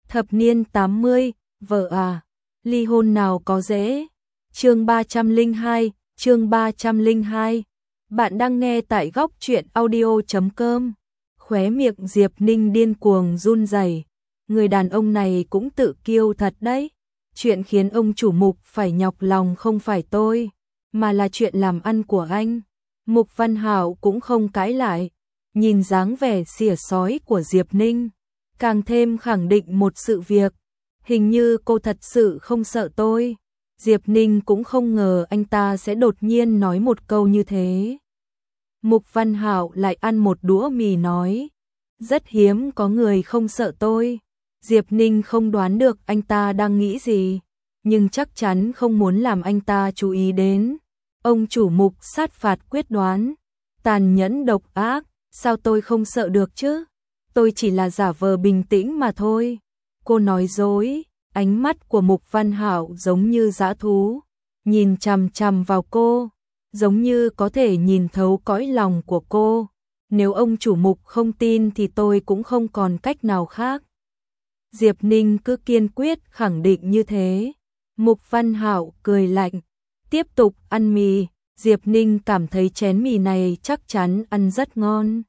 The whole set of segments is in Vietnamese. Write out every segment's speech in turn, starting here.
Thập niên 80, vợ à, ly hôn nào có dễ. Chương 302, chương 302. Bạn đang nghe tại góc truyện audio.com. Khóe miệng Diệp Ninh điên cuồng run rẩy. Người đàn ông này cũng tự kiêu thật đấy. Chuyện khiến ông chủ Mục phải nhọc lòng không phải tôi, mà là chuyện làm ăn của anh. Mục Văn Hạo cũng không cãi lại. Nhìn dáng vẻ xỉa xói của Diệp Ninh, càng thêm khẳng định một sự việc. Hình như cô thật sự không sợ tôi. Diệp Ninh cũng không ngờ anh ta sẽ đột nhiên nói một câu như thế. Mục Văn Hạo lại ăn một đũa mì nói, rất hiếm có người không sợ tôi. Diệp Ninh không đoán được anh ta đang nghĩ gì, nhưng chắc chắn không muốn làm anh ta chú ý đến. Ông chủ Mục sát phạt quyết đoán, tàn nhẫn độc ác, sao tôi không sợ được chứ? Tôi chỉ là giả vờ bình tĩnh mà thôi. Cô nói dối. Ánh mắt của Mục Văn Hạo giống như dã thú, nhìn chằm chằm vào cô, giống như có thể nhìn thấu cõi lòng của cô. Nếu ông chủ Mục không tin thì tôi cũng không còn cách nào khác. Diệp Ninh cứ kiên quyết khẳng định như thế. Mục Văn Hạo cười lạnh, tiếp tục ăn mì. Diệp Ninh cảm thấy chén mì này chắc chắn ăn rất ngon.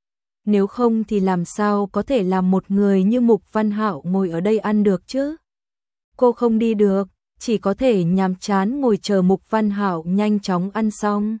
Nếu không thì làm sao có thể làm một người như Mục Văn Hạo ngồi ở đây ăn được chứ? Cô không đi được, chỉ có thể nhàm chán ngồi chờ Mục Văn Hạo nhanh chóng ăn xong.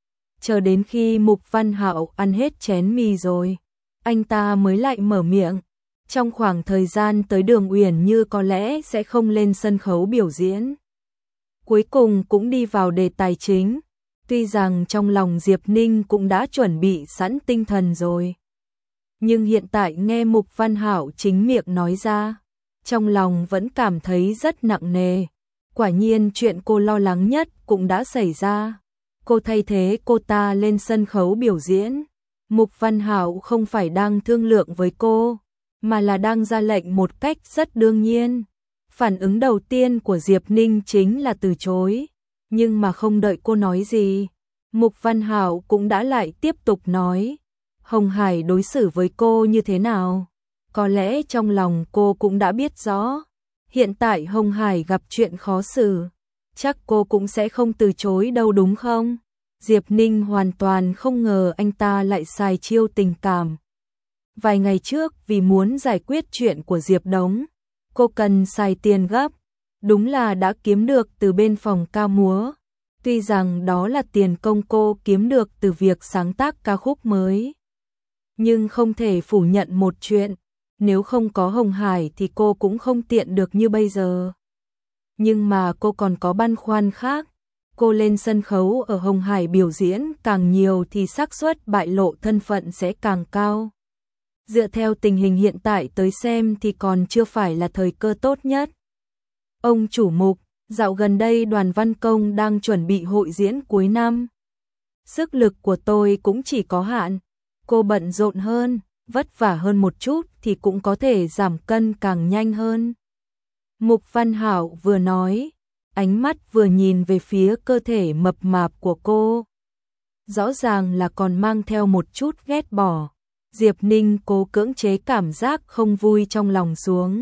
Chờ đến khi Mục Văn Hạo ăn hết chén mì rồi, anh ta mới lại mở miệng. Trong khoảng thời gian tới Đường Uyển Như có lẽ sẽ không lên sân khấu biểu diễn. Cuối cùng cũng đi vào đề tài chính, tuy rằng trong lòng Diệp Ninh cũng đã chuẩn bị sẵn tinh thần rồi. Nhưng hiện tại nghe Mục Văn Hạo chính miệng nói ra, trong lòng vẫn cảm thấy rất nặng nề. Quả nhiên chuyện cô lo lắng nhất cũng đã xảy ra. Cô thay thế cô ta lên sân khấu biểu diễn. Mục Văn Hạo không phải đang thương lượng với cô, mà là đang ra lệnh một cách rất đương nhiên. Phản ứng đầu tiên của Diệp Ninh chính là từ chối. Nhưng mà không đợi cô nói gì, Mục Văn Hạo cũng đã lại tiếp tục nói. Hồng Hải đối xử với cô như thế nào? Có lẽ trong lòng cô cũng đã biết rõ. Hiện tại Hồng Hải gặp chuyện khó xử, chắc cô cũng sẽ không từ chối đâu đúng không? Diệp Ninh hoàn toàn không ngờ anh ta lại xài chiêu tình cảm. Vài ngày trước vì muốn giải quyết chuyện của Diệp Đống, cô cần xài tiền gấp. Đúng là đã kiếm được từ bên phòng ca múa. Tuy rằng đó là tiền công cô kiếm được từ việc sáng tác ca khúc mới. Nhưng không thể phủ nhận một chuyện. Nếu không có Hồng Hải thì cô cũng không tiện được như bây giờ. Nhưng mà cô còn có băn khoăn khác. Cô lên sân khấu ở Hồng Hải biểu diễn càng nhiều thì xác suất bại lộ thân phận sẽ càng cao. Dựa theo tình hình hiện tại tới xem thì còn chưa phải là thời cơ tốt nhất. Ông chủ Mục, dạo gần đây Đoàn Văn Công đang chuẩn bị hội diễn cuối năm. Sức lực của tôi cũng chỉ có hạn. Cô bận rộn hơn, vất vả hơn một chút thì cũng có thể giảm cân càng nhanh hơn. Mục Văn Hạo vừa nói, ánh mắt vừa nhìn về phía cơ thể mập mạp của cô. Rõ ràng là còn mang theo một chút ghét bỏ. Diệp Ninh cố cưỡng chế cảm giác không vui trong lòng xuống.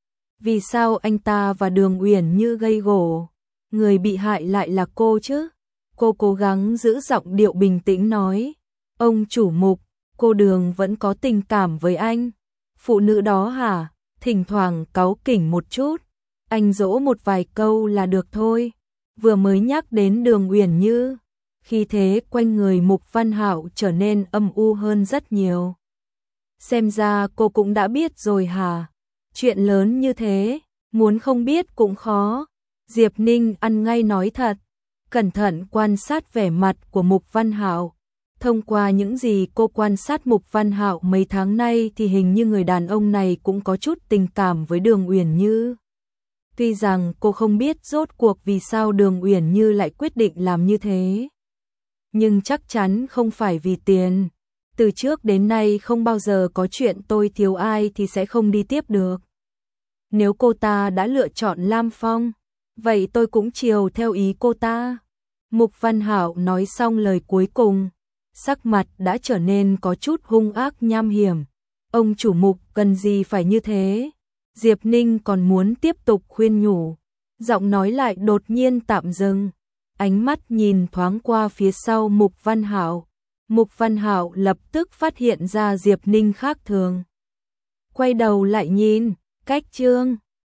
Vì sao anh ta và Đường Uyển Như gây gổ? Người bị hại lại là cô chứ? Cô cố gắng giữ giọng điệu bình tĩnh nói, ông chủ Mục, cô Đường vẫn có tình cảm với anh. Phụ nữ đó hả? Thỉnh thoảng cáu kỉnh một chút. Anh dỗ một vài câu là được thôi. Vừa mới nhắc đến Đường Uyển Như, khi thế quanh người Mục Văn Hạo trở nên âm u hơn rất nhiều. Xem ra cô cũng đã biết rồi hả? Chuyện lớn như thế, muốn không biết cũng khó. Diệp Ninh ăn ngay nói thật, cẩn thận quan sát vẻ mặt của Mục Văn Hạo. Thông qua những gì cô quan sát Mục Văn Hạo mấy tháng nay thì hình như người đàn ông này cũng có chút tình cảm với Đường Uyển Như. Tuy rằng cô không biết rốt cuộc vì sao Đường Uyển Như lại quyết định làm như thế, nhưng chắc chắn không phải vì tiền. Từ trước đến nay không bao giờ có chuyện tôi thiếu ai thì sẽ không đi tiếp được. Nếu cô ta đã lựa chọn Lam Phong, vậy tôi cũng chiều theo ý cô ta. Mục Văn Hạo nói xong lời cuối cùng, sắc mặt đã trở nên có chút hung ác nham hiểm. Ông chủ Mục cần gì phải như thế? Diệp Ninh còn muốn tiếp tục khuyên nhủ, giọng nói lại đột nhiên tạm dừng, ánh mắt nhìn thoáng qua phía sau Mục Văn Hạo. Mục Văn Hạo lập tức phát hiện ra Diệp Ninh khác thường. Quay đầu lại nhìn, cách Trương